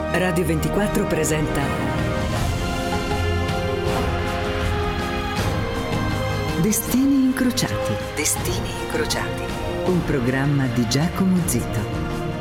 Radio 24 presenta Destini incrociati. Destini incrociati. Un programma di Giacomo Zito.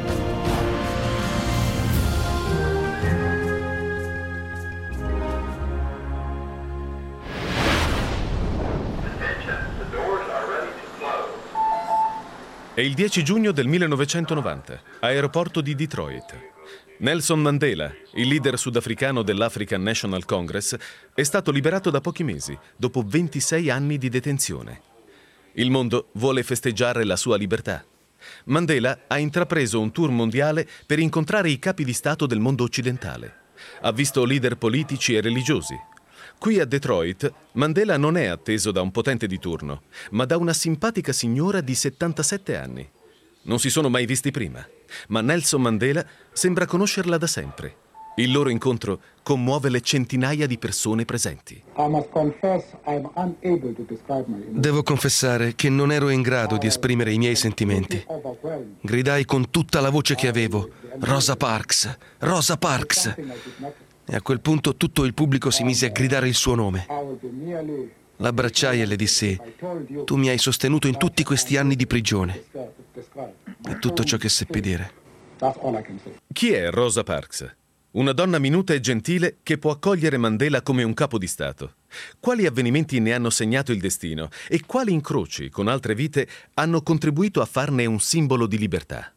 È il 10 giugno del 1990, aeroporto di Detroit. Nelson Mandela, il leader sudafricano dell'African National Congress, è stato liberato da pochi mesi, dopo 26 anni di detenzione. Il mondo vuole festeggiare la sua libertà. Mandela ha intrapreso un tour mondiale per incontrare i capi di Stato del mondo occidentale. Ha visto leader politici e religiosi. Qui a Detroit, Mandela non è atteso da un potente di turno, ma da una simpatica signora di 77 anni. Non si sono mai visti prima, ma Nelson Mandela sembra conoscerla da sempre. Il loro incontro commuove le centinaia di persone presenti. Devo confessare che non ero in grado di esprimere i miei sentimenti. Gridai con tutta la voce che avevo: Rosa Parks! Rosa Parks! E a quel punto tutto il pubblico si mise a gridare il suo nome. L'abbracciai e le dissi: tu mi hai sostenuto in tutti questi anni di prigione. È tutto ciò che seppi dire. Chi è Rosa Parks? Una donna minuta e gentile che può accogliere Mandela come un capo di Stato. Quali avvenimenti ne hanno segnato il destino e quali incroci con altre vite hanno contribuito a farne un simbolo di libertà?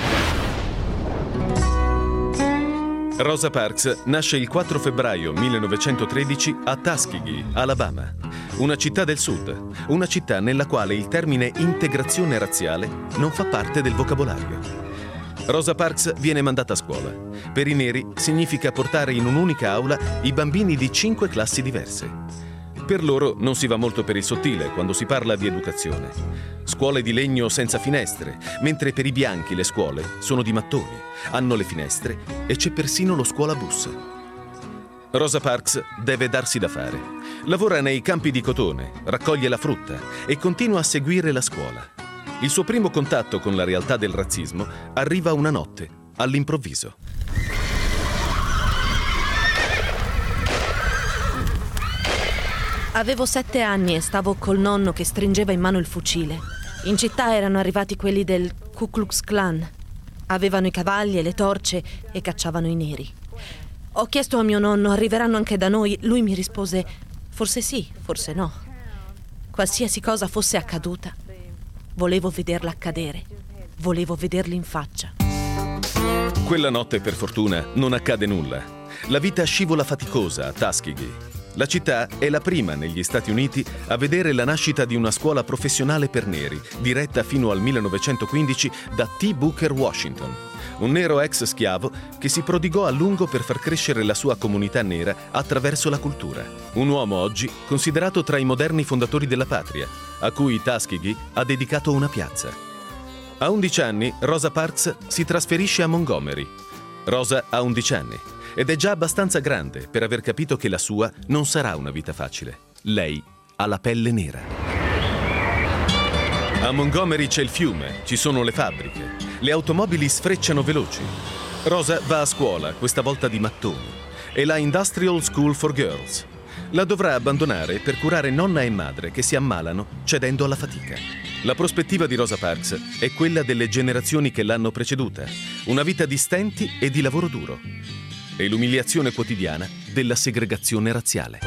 Rosa Parks nasce il 4 febbraio 1913 a Tuskegee, Alabama, una città del sud, una città nella quale il termine integrazione razziale non fa parte del vocabolario. Rosa Parks viene mandata a scuola. Per i neri significa portare in un'unica aula i bambini di 5 classi diverse. Per loro non si va molto per il sottile quando si parla di educazione. Scuole di legno senza finestre, mentre per i bianchi le scuole sono di mattoni, hanno le finestre e c'è persino lo scuolabus. Rosa Parks deve darsi da fare. Lavora nei campi di cotone, raccoglie la frutta e continua a seguire la scuola. Il suo primo contatto con la realtà del razzismo arriva una notte, all'improvviso. Avevo 7 anni e stavo col nonno che stringeva in mano il fucile. In città erano arrivati quelli del Ku Klux Klan. Avevano i cavalli e le torce e cacciavano i neri. Ho chiesto a mio nonno: arriveranno anche da noi? Lui mi rispose: forse sì, forse no. Qualsiasi cosa fosse accaduta, volevo vederla accadere. Volevo vederli in faccia. Quella notte, per fortuna, non accade nulla. La vita scivola faticosa a Tuskegee. La città è la prima negli Stati Uniti a vedere la nascita di una scuola professionale per neri, diretta fino al 1915 da T. Booker Washington, un nero ex schiavo che si prodigò a lungo per far crescere la sua comunità nera attraverso la cultura. Un uomo oggi considerato tra i moderni fondatori della patria, a cui Tuskegee ha dedicato una piazza. A 11 anni, Rosa Parks si trasferisce a Montgomery. Rosa ha 11 anni. Ed è già abbastanza grande per aver capito che la sua non sarà una vita facile. Lei ha la pelle nera. A Montgomery c'è il fiume, ci sono le fabbriche, le automobili sfrecciano veloci. Rosa va a scuola, questa volta di mattoni. È la Industrial School for Girls. La dovrà abbandonare per curare nonna e madre che si ammalano cedendo alla fatica. La prospettiva di Rosa Parks è quella delle generazioni che l'hanno preceduta, una vita di stenti e di lavoro duro. E l'umiliazione quotidiana della segregazione razziale.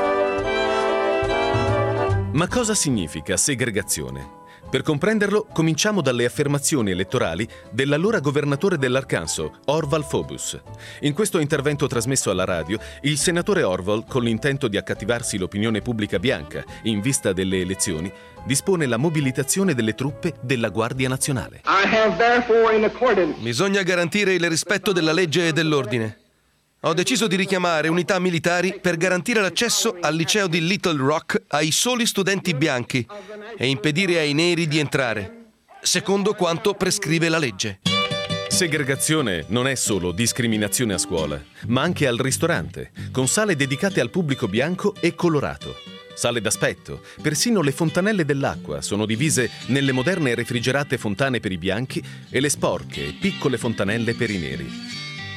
Ma cosa significa segregazione? Per comprenderlo, cominciamo dalle affermazioni elettorali dell'allora governatore dell'Arkansas, Orval Faubus. In questo intervento trasmesso alla radio, il senatore Orval, con l'intento di accattivarsi l'opinione pubblica bianca in vista delle elezioni, dispone la mobilitazione delle truppe della Guardia Nazionale. Bisogna garantire il rispetto della legge e dell'ordine. Ho deciso di richiamare unità militari per garantire l'accesso al liceo di Little Rock ai soli studenti bianchi e impedire ai neri di entrare, secondo quanto prescrive la legge. Segregazione non è solo discriminazione a scuola, ma anche al ristorante, con sale dedicate al pubblico bianco e colorato. Sale d'aspetto, persino le fontanelle dell'acqua sono divise nelle moderne e refrigerate fontane per i bianchi e le sporche e piccole fontanelle per i neri.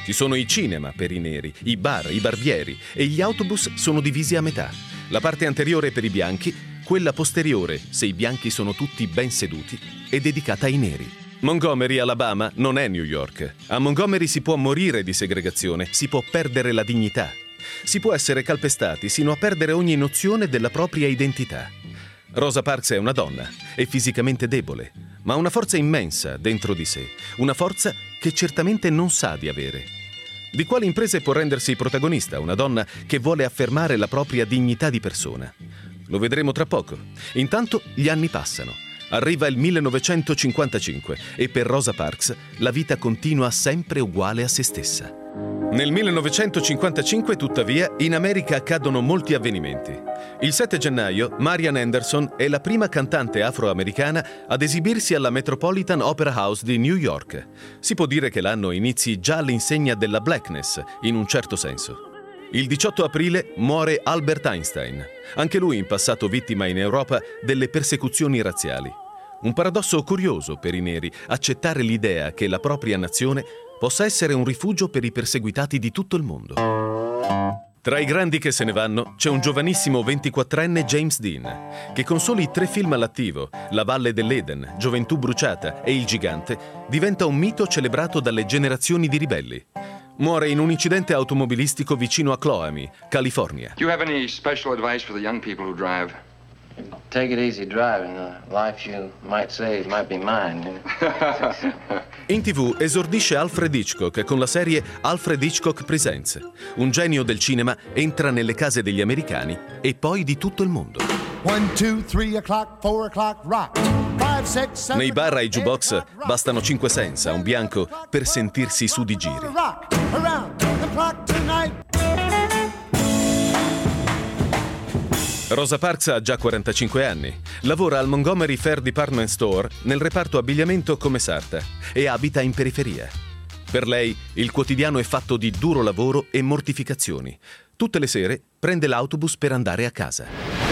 Ci sono i cinema per i neri, i bar, i barbieri e gli autobus sono divisi a metà. La parte anteriore per i bianchi, quella posteriore, se i bianchi sono tutti ben seduti, è dedicata ai neri. Montgomery, Alabama, non è New York. A Montgomery si può morire di segregazione, si può perdere la dignità. Si può essere calpestati sino a perdere ogni nozione della propria identità. Rosa Parks è una donna, è fisicamente debole, ma ha una forza immensa dentro di sé, una forza che certamente non sa di avere. Di quali imprese può rendersi protagonista una donna che vuole affermare la propria dignità di persona? Lo vedremo tra poco. Intanto gli anni passano. Arriva il 1955 e per Rosa Parks la vita continua sempre uguale a se stessa. Nel 1955, tuttavia, in America accadono molti avvenimenti. Il 7 gennaio, Marian Anderson è la prima cantante afroamericana ad esibirsi alla Metropolitan Opera House di New York. Si può dire che l'anno inizi già all'insegna della blackness, in un certo senso. Il 18 aprile muore Albert Einstein, anche lui in passato vittima in Europa delle persecuzioni razziali. Un paradosso curioso per i neri, accettare l'idea che la propria nazione possa essere un rifugio per i perseguitati di tutto il mondo. Tra i grandi che se ne vanno c'è un giovanissimo 24enne James Dean, che con soli 3 film all'attivo, La Valle dell'Eden, Gioventù bruciata e Il gigante, diventa un mito celebrato dalle generazioni di ribelli. Muore in un incidente automobilistico vicino a Cloami, California. Do you have any special advice for the young people who drive? Take it easy driving. The life you might save might be mine. In TV esordisce Alfred Hitchcock con la serie Alfred Hitchcock Presents. Un genio del cinema entra nelle case degli americani e poi di tutto il mondo. 1, 2, 3 o'clock, 4 o'clock, rock. 5, 6, 7, Nei bar ai jukebox bastano 5 cents a un bianco per sentirsi su di giri. rock around the clock tonight. Rosa Parks ha già 45 anni, lavora al Montgomery Fair Department Store nel reparto abbigliamento come sarta e abita in periferia. Per lei il quotidiano è fatto di duro lavoro e mortificazioni. Tutte le sere prende l'autobus per andare a casa.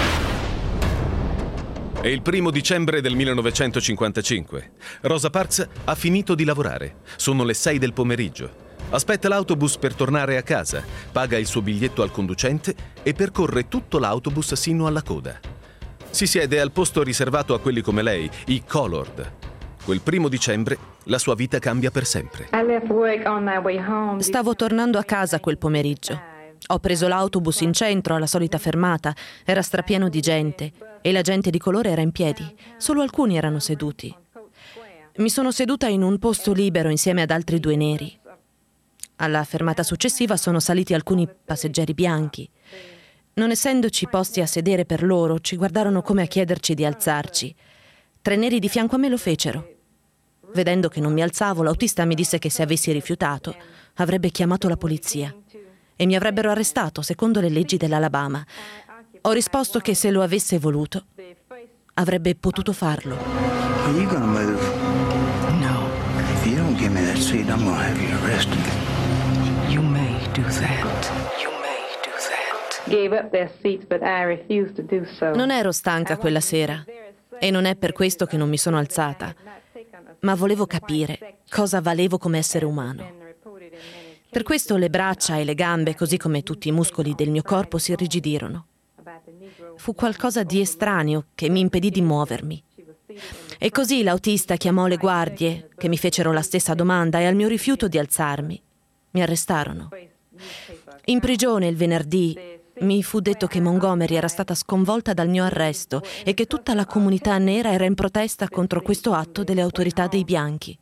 È il 1 dicembre del 1955. Rosa Parks ha finito di lavorare. Sono le 6 del pomeriggio. Aspetta l'autobus per tornare a casa, paga il suo biglietto al conducente e percorre tutto l'autobus sino alla coda. Si siede al posto riservato a quelli come lei, i colored. Quel 1 dicembre la sua vita cambia per sempre. Stavo tornando a casa quel pomeriggio. Ho preso l'autobus in centro alla solita fermata, era strapieno di gente e la gente di colore era in piedi, solo alcuni erano seduti. Mi sono seduta in un posto libero insieme ad altri 2 neri. Alla fermata successiva sono saliti alcuni passeggeri bianchi. Non essendoci posti a sedere per loro, ci guardarono come a chiederci di alzarci. 3 neri di fianco a me lo fecero. Vedendo che non mi alzavo, l'autista mi disse che se avessi rifiutato avrebbe chiamato la polizia e mi avrebbero arrestato secondo le leggi dell'Alabama. Ho risposto che se lo avesse voluto avrebbe potuto farlo. Are you gonna move? No, If you don't give me that seat, I'm gonna have you arrested. you may do that. You may do that. Gave up their seats, but I refused to do so. Non ero stanca quella sera e non è per questo che non mi sono alzata, ma volevo capire cosa valevo come essere umano. Per questo le braccia e le gambe, così come tutti i muscoli del mio corpo, si irrigidirono. Fu qualcosa di estraneo che mi impedì di muovermi. E così l'autista chiamò le guardie, che mi fecero la stessa domanda, e al mio rifiuto di alzarmi mi arrestarono. In prigione il venerdì mi fu detto che Montgomery era stata sconvolta dal mio arresto e che tutta la comunità nera era in protesta contro questo atto delle autorità dei bianchi.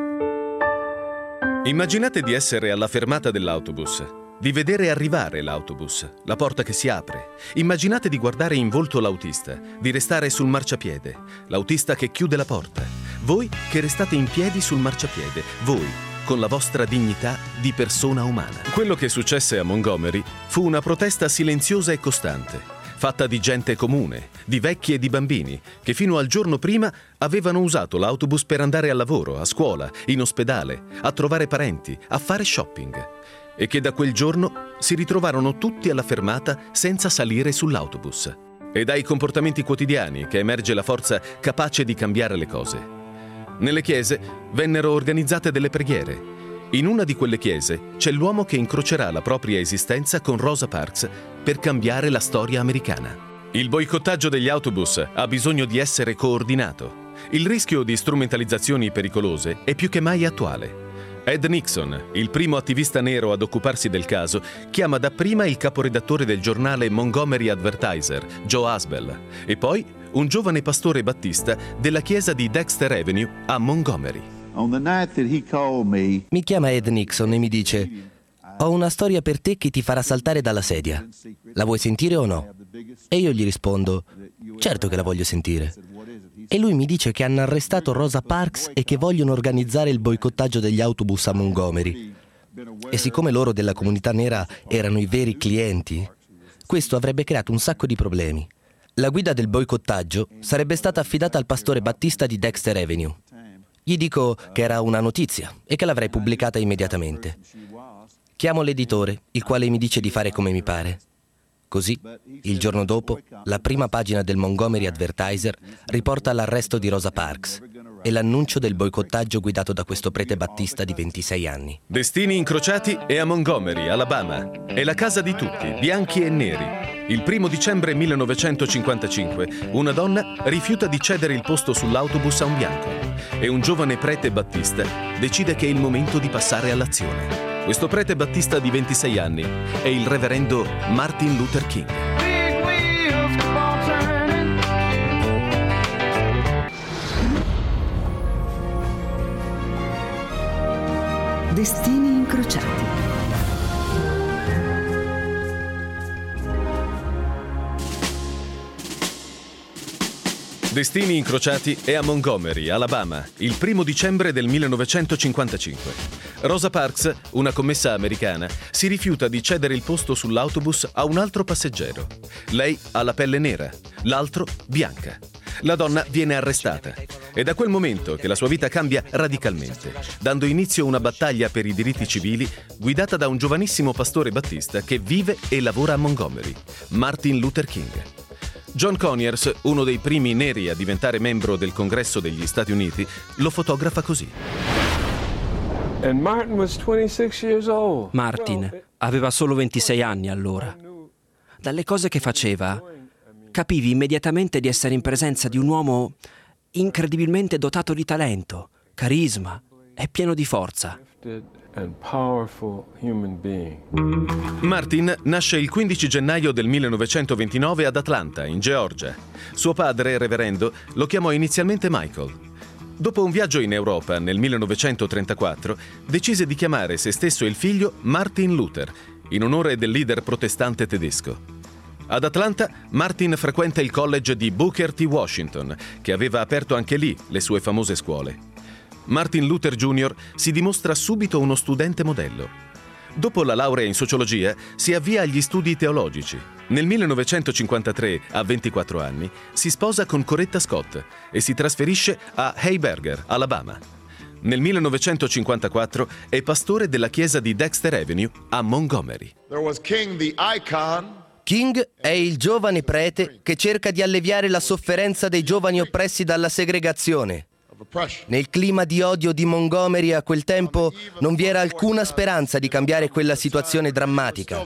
Immaginate di essere alla fermata dell'autobus, di vedere arrivare l'autobus, la porta che si apre. Immaginate di guardare in volto l'autista, di restare sul marciapiede, l'autista che chiude la porta, voi che restate in piedi sul marciapiede, voi con la vostra dignità di persona umana. Quello che successe a Montgomery fu una protesta silenziosa e costante, fatta di gente comune, di vecchi e di bambini, che fino al giorno prima avevano usato l'autobus per andare al lavoro, a scuola, in ospedale, a trovare parenti, a fare shopping, e che da quel giorno si ritrovarono tutti alla fermata senza salire sull'autobus. È dai comportamenti quotidiani che emerge la forza capace di cambiare le cose. Nelle chiese vennero organizzate delle preghiere. In una di quelle chiese c'è l'uomo che incrocerà la propria esistenza con Rosa Parks per cambiare la storia americana. Il boicottaggio degli autobus ha bisogno di essere coordinato. Il rischio di strumentalizzazioni pericolose è più che mai attuale. Ed Nixon, il primo attivista nero ad occuparsi del caso, chiama dapprima il caporedattore del giornale Montgomery Advertiser, Joe Asbell, e poi un giovane pastore battista della chiesa di Dexter Avenue a Montgomery. Mi chiama Ed Nixon e mi dice: ho una storia per te che ti farà saltare dalla sedia. La vuoi sentire o no? E io gli rispondo: certo che la voglio sentire. E lui mi dice che hanno arrestato Rosa Parks e che vogliono organizzare il boicottaggio degli autobus a Montgomery. E siccome loro della comunità nera erano i veri clienti, questo avrebbe creato un sacco di problemi. La guida del boicottaggio sarebbe stata affidata al pastore battista di Dexter Avenue. Gli dico che era una notizia e che l'avrei pubblicata immediatamente. Chiamo l'editore, il quale mi dice di fare come mi pare. Così, il giorno dopo, la prima pagina del Montgomery Advertiser riporta l'arresto di Rosa Parks e l'annuncio del boicottaggio guidato da questo prete battista di 26 anni. Destini incrociati è a Montgomery, Alabama. È la casa di tutti, bianchi e neri. Il 1 dicembre 1955 una donna rifiuta di cedere il posto sull'autobus a un bianco e un giovane prete battista decide che è il momento di passare all'azione. Questo prete battista di 26 anni è il reverendo Martin Luther King. Destini incrociati. Destini incrociati è a Montgomery, Alabama, il 1 dicembre del 1955. Rosa Parks, una commessa americana, si rifiuta di cedere il posto sull'autobus a un altro passeggero. Lei ha la pelle nera, l'altro bianca. La donna viene arrestata. È da quel momento che la sua vita cambia radicalmente, dando inizio a una battaglia per i diritti civili guidata da un giovanissimo pastore battista che vive e lavora a Montgomery, Martin Luther King. John Conyers, uno dei primi neri a diventare membro del Congresso degli Stati Uniti, lo fotografa così. Martin aveva solo 26 anni allora. Dalle cose che faceva, capivi immediatamente di essere in presenza di un uomo incredibilmente dotato di talento, carisma e pieno di forza. Martin nasce il 15 gennaio del 1929 ad Atlanta, in Georgia. Suo padre, reverendo, lo chiamò inizialmente Michael. Dopo un viaggio in Europa nel 1934, decise di chiamare se stesso e il figlio Martin Luther, in onore del leader protestante tedesco. Ad Atlanta, Martin frequenta il college di Booker T. Washington, che aveva aperto anche lì le sue famose scuole. Martin Luther Jr. si dimostra subito uno studente modello. Dopo la laurea in sociologia, si avvia agli studi teologici. Nel 1953, a 24 anni, si sposa con Coretta Scott e si trasferisce a Heiberger, Alabama. Nel 1954 è pastore della chiesa di Dexter Avenue a Montgomery. King è il giovane prete che cerca di alleviare la sofferenza dei giovani oppressi dalla segregazione. Nel clima di odio di Montgomery a quel tempo non vi era alcuna speranza di cambiare quella situazione drammatica.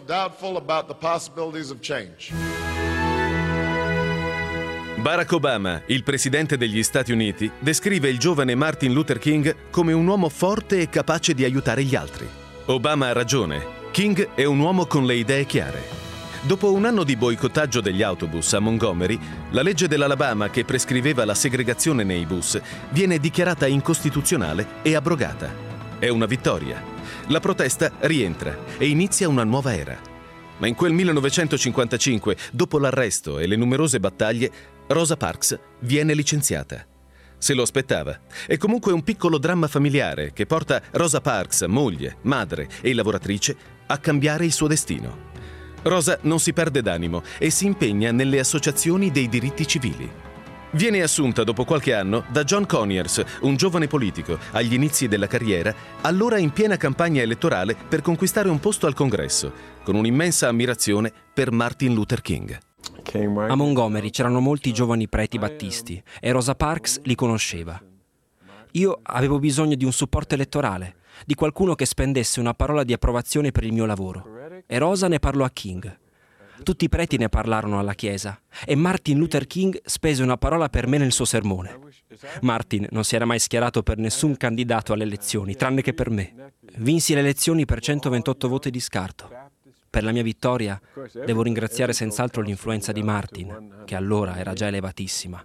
Barack Obama, il presidente degli Stati Uniti, descrive il giovane Martin Luther King come un uomo forte e capace di aiutare gli altri. Obama ha ragione. King è un uomo con le idee chiare. Dopo un anno di boicottaggio degli autobus a Montgomery, la legge dell'Alabama che prescriveva la segregazione nei bus viene dichiarata incostituzionale e abrogata. È una vittoria. La protesta rientra e inizia una nuova era. Ma in quel 1955, dopo l'arresto e le numerose battaglie, Rosa Parks viene licenziata. Se lo aspettava. È comunque un piccolo dramma familiare che porta Rosa Parks, moglie, madre e lavoratrice, a cambiare il suo destino. Rosa non si perde d'animo e si impegna nelle associazioni dei diritti civili. Viene assunta dopo qualche anno da John Conyers, un giovane politico agli inizi della carriera, allora in piena campagna elettorale per conquistare un posto al Congresso, con un'immensa ammirazione per Martin Luther King. A Montgomery c'erano molti giovani preti battisti e Rosa Parks li conosceva. Io avevo bisogno di un supporto elettorale, di qualcuno che spendesse una parola di approvazione per il mio lavoro. E Rosa ne parlò a King. Tutti i preti ne parlarono alla chiesa e Martin Luther King spese una parola per me nel suo sermone. Martin non si era mai schierato per nessun candidato alle elezioni, tranne che per me. Vinsi le elezioni per 128 voti di scarto. Per la mia vittoria devo ringraziare senz'altro l'influenza di Martin, che allora era già elevatissima.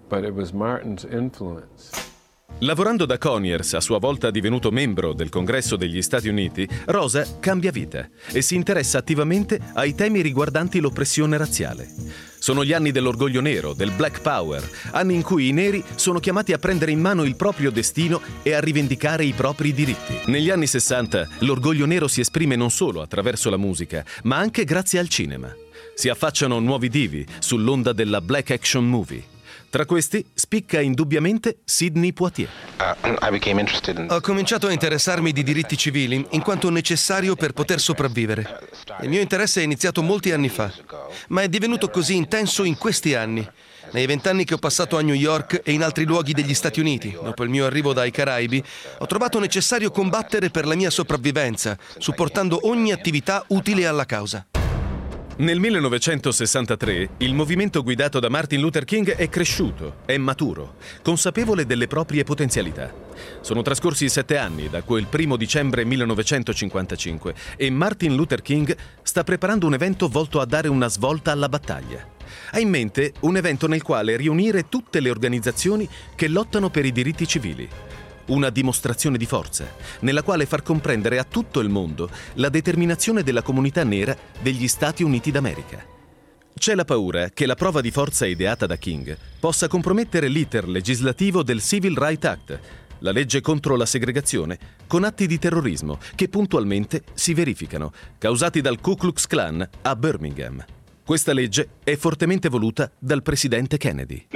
Lavorando da Conyers, a sua volta divenuto membro del Congresso degli Stati Uniti, Rosa cambia vita e si interessa attivamente ai temi riguardanti l'oppressione razziale. Sono gli anni dell'orgoglio nero, del Black Power, anni in cui i neri sono chiamati a prendere in mano il proprio destino e a rivendicare i propri diritti. Negli anni 60 l'orgoglio nero si esprime non solo attraverso la musica, ma anche grazie al cinema. Si affacciano nuovi divi sull'onda della Black Action Movie. Tra questi spicca indubbiamente Sidney Poitier. Ho cominciato a interessarmi di diritti civili in quanto necessario per poter sopravvivere. Il mio interesse è iniziato molti anni fa, ma è divenuto così intenso in questi anni. Nei 20 anni che ho passato a New York e in altri luoghi degli Stati Uniti, dopo il mio arrivo dai Caraibi, ho trovato necessario combattere per la mia sopravvivenza, supportando ogni attività utile alla causa. Nel 1963 il movimento guidato da Martin Luther King è cresciuto, è maturo, consapevole delle proprie potenzialità. Sono trascorsi 7 anni da quel 1 dicembre 1955 e Martin Luther King sta preparando un evento volto a dare una svolta alla battaglia. Ha in mente un evento nel quale riunire tutte le organizzazioni che lottano per i diritti civili. Una dimostrazione di forza, nella quale far comprendere a tutto il mondo la determinazione della comunità nera degli Stati Uniti d'America. C'è la paura che la prova di forza ideata da King possa compromettere l'iter legislativo del Civil Rights Act, la legge contro la segregazione, con atti di terrorismo che puntualmente si verificano, causati dal Ku Klux Klan a Birmingham. Questa legge è fortemente voluta dal presidente Kennedy.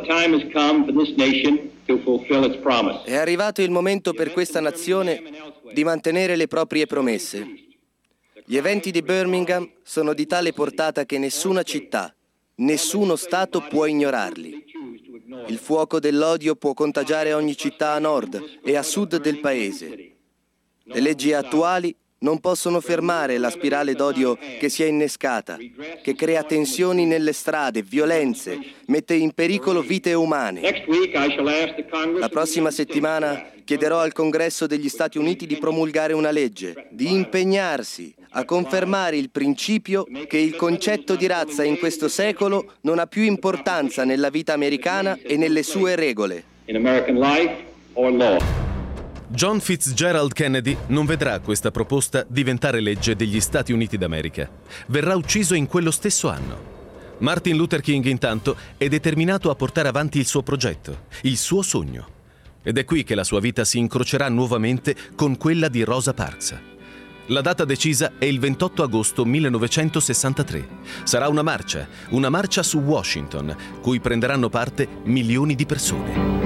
È arrivato il momento per questa nazione di mantenere le proprie promesse. Gli eventi di Birmingham sono di tale portata che nessuna città, nessuno Stato può ignorarli. Il fuoco dell'odio può contagiare ogni città a nord e a sud del paese. Le leggi attuali non possono fermare la spirale d'odio che si è innescata, che crea tensioni nelle strade, violenze, mette in pericolo vite umane. La prossima settimana chiederò al Congresso degli Stati Uniti di promulgare una legge, di impegnarsi a confermare il principio che il concetto di razza in questo secolo non ha più importanza nella vita americana e nelle sue regole. John Fitzgerald Kennedy non vedrà questa proposta diventare legge degli Stati Uniti d'America. Verrà ucciso in quello stesso anno. Martin Luther King, intanto, è determinato a portare avanti il suo progetto, il suo sogno. Ed è qui che la sua vita si incrocerà nuovamente con quella di Rosa Parks. La data decisa è il 28 agosto 1963. Sarà una marcia su Washington, cui prenderanno parte milioni di persone.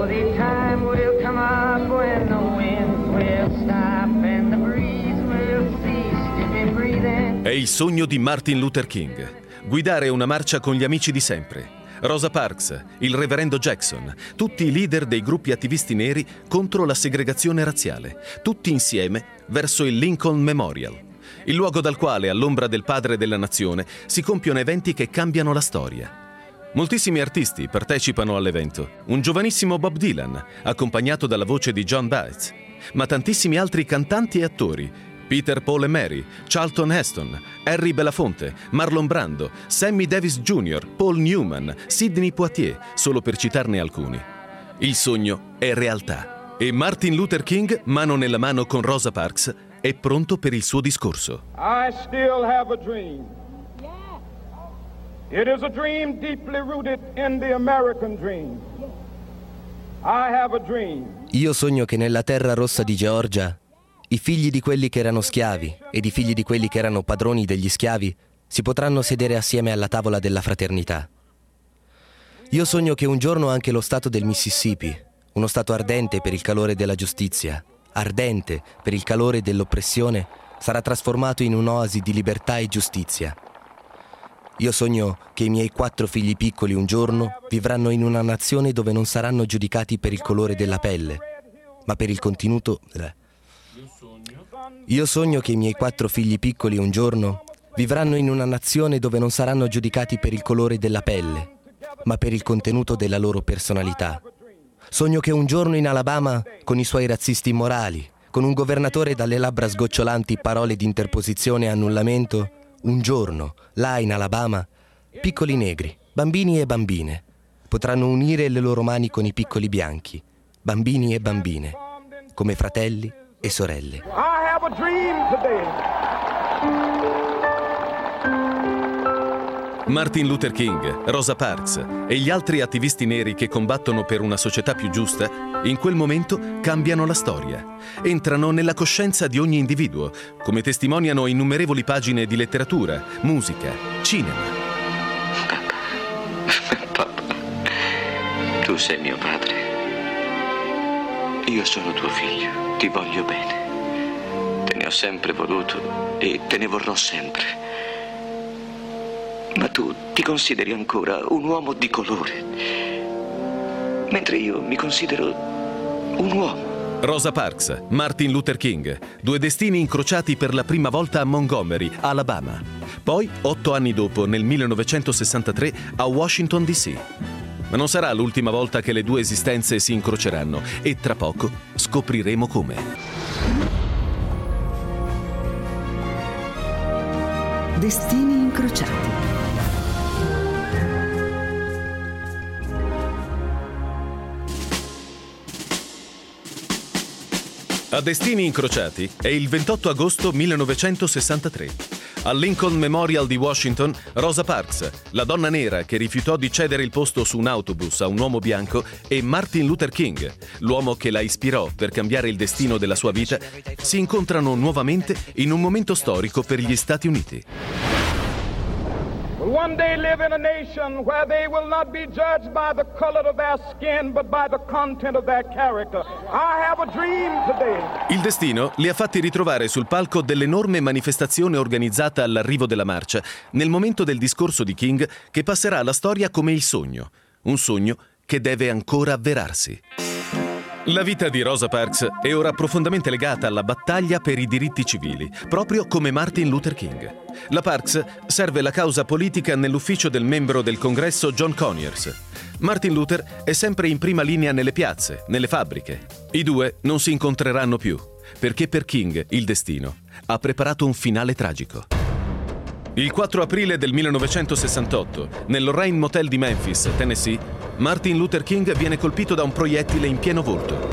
È il sogno di Martin Luther King, guidare una marcia con gli amici di sempre. Rosa Parks, il reverendo Jackson, tutti i leader dei gruppi attivisti neri contro la segregazione razziale, tutti insieme verso il Lincoln Memorial, il luogo dal quale, all'ombra del padre della nazione, si compiono eventi che cambiano la storia. Moltissimi artisti partecipano all'evento. Un giovanissimo Bob Dylan, accompagnato dalla voce di John Baez, ma tantissimi altri cantanti e attori: Peter, Paul e Mary, Charlton Heston, Harry Belafonte, Marlon Brando, Sammy Davis Jr., Paul Newman, Sidney Poitier, solo per citarne alcuni. Il sogno è realtà e Martin Luther King, mano nella mano con Rosa Parks, è pronto per il suo discorso. I still have a dream. It is a dream deeply rooted in the American dream. I have a dream. Io sogno che nella terra rossa di Georgia i figli di quelli che erano schiavi ed i figli di quelli che erano padroni degli schiavi si potranno sedere assieme alla tavola della fraternità. Io sogno che un giorno anche lo stato del Mississippi, uno stato ardente per il calore della giustizia, ardente per il calore dell'oppressione, sarà trasformato in un'oasi di libertà e giustizia. Io sogno che i miei 4 figli piccoli un giorno vivranno in una nazione dove non saranno giudicati per il colore della pelle, ma per il contenuto... Io sogno che i miei 4 figli piccoli un giorno vivranno in una nazione dove non saranno giudicati per il colore della pelle, ma per il contenuto della loro personalità. Sogno che un giorno in Alabama, con i suoi razzisti immorali, con un governatore dalle labbra sgocciolanti parole di interposizione e annullamento, un giorno, là in Alabama, piccoli negri, bambini e bambine, potranno unire le loro mani con i piccoli bianchi, bambini e bambine, come fratelli e sorelle. I have a dream today. Martin Luther King, Rosa Parks e gli altri attivisti neri che combattono per una società più giusta, in quel momento cambiano la storia. Entrano nella coscienza di ogni individuo, come testimoniano innumerevoli pagine di letteratura, musica, cinema. Papà, tu sei mio padre. Io sono tuo figlio, ti voglio bene. Te ne ho sempre voluto e te ne vorrò sempre. Ma tu ti consideri ancora un uomo di colore, mentre io mi considero un uomo. Rosa Parks, Martin Luther King, 2 destini incrociati per la prima volta a Montgomery, Alabama. Poi, 8 anni dopo, nel 1963, a Washington D.C. Ma non sarà l'ultima volta che le 2 esistenze si incroceranno e tra poco scopriremo come. Destini incrociati. A Destini incrociati è il 28 agosto 1963. Al Lincoln Memorial di Washington, Rosa Parks, la donna nera che rifiutò di cedere il posto su un autobus a un uomo bianco, e Martin Luther King, l'uomo che la ispirò per cambiare il destino della sua vita, si incontrano nuovamente in un momento storico per gli Stati Uniti. Will one day live in a nation where they will not be judged by the color of their skin, but by the content of their character. I have a dream today. Il destino li ha fatti ritrovare sul palco dell'enorme manifestazione organizzata all'arrivo della marcia, nel momento del discorso di King che passerà alla storia come il sogno, un sogno che deve ancora avverarsi. La vita di Rosa Parks è ora profondamente legata alla battaglia per i diritti civili, proprio come Martin Luther King. La Parks serve la causa politica nell'ufficio del membro del Congresso John Conyers. Martin Luther è sempre in prima linea nelle piazze, nelle fabbriche. I 2 non si incontreranno più, perché per King il destino ha preparato un finale tragico. Il 4 aprile del 1968, nel Lorraine Motel di Memphis, Tennessee, Martin Luther King viene colpito da un proiettile in pieno volto.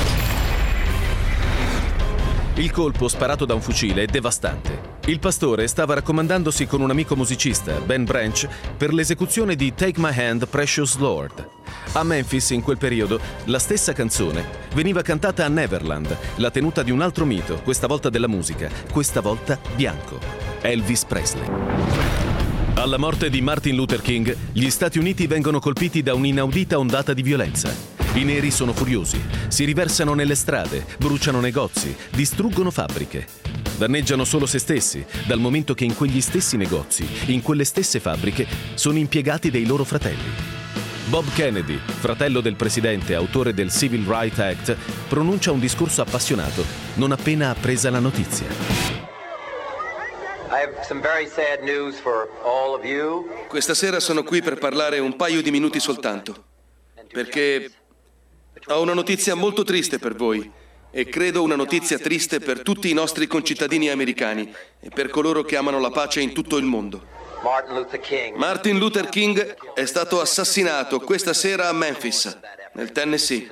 Il colpo, sparato da un fucile, è devastante. Il pastore stava raccomandandosi con un amico musicista, Ben Branch, per l'esecuzione di Take My Hand, Precious Lord. A Memphis, in quel periodo, la stessa canzone veniva cantata a Neverland, la tenuta di un altro mito, questa volta della musica, questa volta bianco, Elvis Presley. Alla morte di Martin Luther King, gli Stati Uniti vengono colpiti da un'inaudita ondata di violenza. I neri sono furiosi, si riversano nelle strade, bruciano negozi, distruggono fabbriche. Danneggiano solo se stessi, dal momento che in quegli stessi negozi, in quelle stesse fabbriche, sono impiegati dei loro fratelli. Bob Kennedy, fratello del presidente, autore del Civil Rights Act, pronuncia un discorso appassionato non appena appresa la notizia. Questa sera sono qui per parlare un paio di minuti soltanto, perché ho una notizia molto triste per voi e credo una notizia triste per tutti i nostri concittadini americani e per coloro che amano la pace in tutto il mondo. Martin Luther King è stato assassinato questa sera a Memphis, nel Tennessee.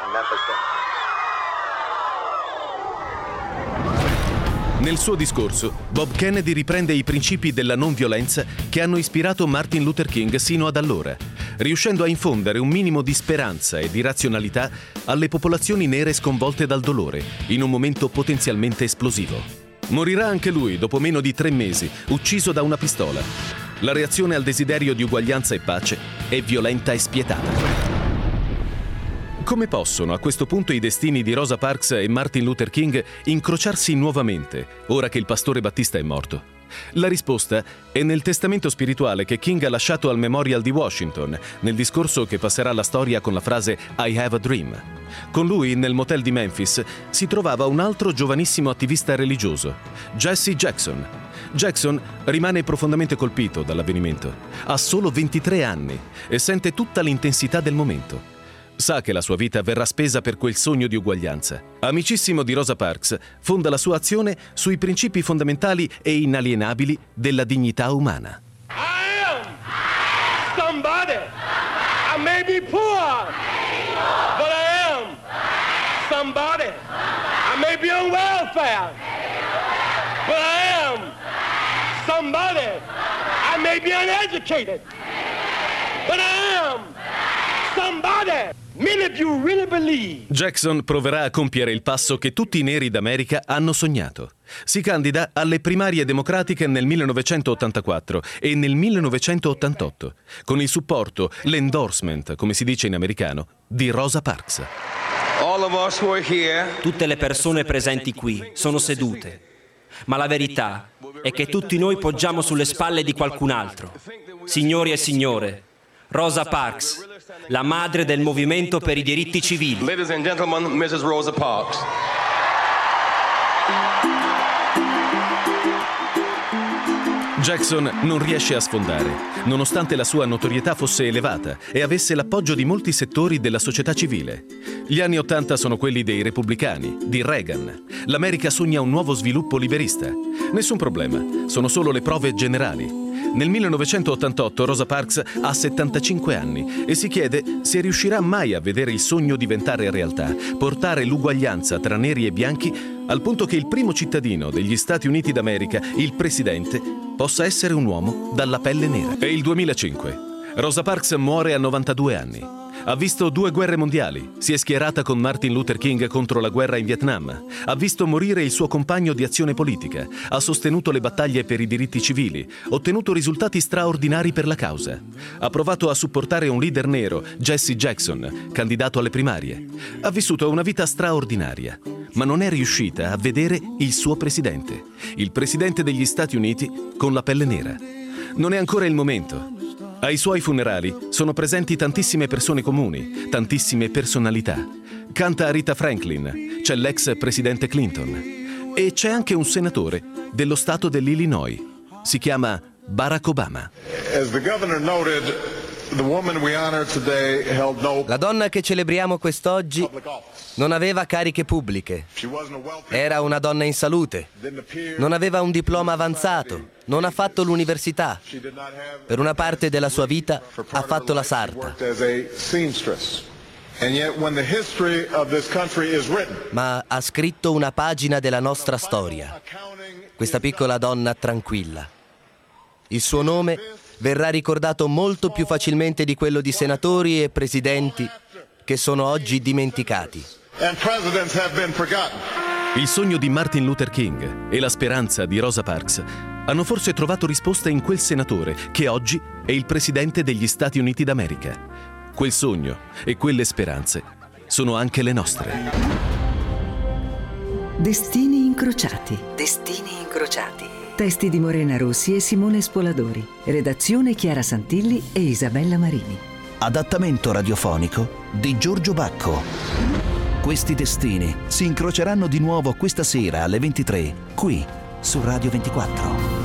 Nel suo discorso, Bob Kennedy riprende i principi della non violenza che hanno ispirato Martin Luther King sino ad allora, riuscendo a infondere un minimo di speranza e di razionalità alle popolazioni nere sconvolte dal dolore, in un momento potenzialmente esplosivo. Morirà anche lui dopo meno di 3 mesi, ucciso da una pistola. La reazione al desiderio di uguaglianza e pace è violenta e spietata. Come possono a questo punto i destini di Rosa Parks e Martin Luther King incrociarsi nuovamente, ora che il pastore Battista è morto? La risposta è nel testamento spirituale che King ha lasciato al Memorial di Washington, nel discorso che passerà alla storia con la frase I have a dream. Con lui, nel motel di Memphis, si trovava un altro giovanissimo attivista religioso, Jesse Jackson. Jackson rimane profondamente colpito dall'avvenimento. Ha solo 23 anni e sente tutta l'intensità del momento. Sa che la sua vita verrà spesa per quel sogno di uguaglianza. Amicissimo di Rosa Parks, fonda la sua azione sui principi fondamentali e inalienabili della dignità umana. I am somebody. I may be poor, but I am somebody. I may be on welfare, but I am somebody. I may be uneducated, but I am somebody. Many of you really believe. Jackson proverà a compiere il passo che tutti i neri d'America hanno sognato. Si candida alle primarie democratiche nel 1984 e nel 1988, con il supporto, l'endorsement, come si dice in americano, di Rosa Parks. Tutte le persone presenti qui sono sedute, ma la verità è che tutti noi poggiamo sulle spalle di qualcun altro. Signori e signore, Rosa Parks, la madre del movimento per i diritti civili. Ladies and gentlemen, Mrs. Rosa Parks. Jackson non riesce a sfondare, nonostante la sua notorietà fosse elevata e avesse l'appoggio di molti settori della società civile. Gli anni '80 sono quelli dei repubblicani, di Reagan. L'America sogna un nuovo sviluppo liberista. Nessun problema, sono solo le prove generali. Nel 1988 Rosa Parks ha 75 anni e si chiede se riuscirà mai a vedere il sogno diventare realtà, portare l'uguaglianza tra neri e bianchi al punto che il primo cittadino degli Stati Uniti d'America, il presidente, possa essere un uomo dalla pelle nera. È il 2005. Rosa Parks muore a 92 anni. Ha visto 2 guerre mondiali, si è schierata con Martin Luther King contro la guerra in Vietnam, ha visto morire il suo compagno di azione politica, ha sostenuto le battaglie per i diritti civili, ottenuto risultati straordinari per la causa. Ha provato a supportare un leader nero, Jesse Jackson, candidato alle primarie. Ha vissuto una vita straordinaria, ma non è riuscita a vedere il suo presidente, il presidente degli Stati Uniti con la pelle nera. Non è ancora il momento. Ai suoi funerali sono presenti tantissime persone comuni, tantissime personalità. Canta Aretha Franklin, c'è l'ex presidente Clinton e c'è anche un senatore dello stato dell'Illinois. Si chiama Barack Obama. La donna che celebriamo quest'oggi non aveva cariche pubbliche, era una donna in salute, non aveva un diploma avanzato, non ha fatto l'università. Per una parte della sua vita ha fatto la sarta. Ma ha scritto una pagina della nostra storia, questa piccola donna tranquilla. Il suo nome verrà ricordato molto più facilmente di quello di senatori e presidenti che sono oggi dimenticati. Il sogno di Martin Luther King e la speranza di Rosa Parks hanno forse trovato risposta in quel senatore che oggi è il presidente degli Stati Uniti d'America. Quel sogno e quelle speranze sono anche le nostre. Destini incrociati. Destini incrociati. Testi di Morena Rossi e Simone Spoladori. Redazione Chiara Santilli e Isabella Marini. Adattamento radiofonico di Giorgio Bacco. Questi destini si incroceranno di nuovo questa sera alle 23, qui su Radio 24.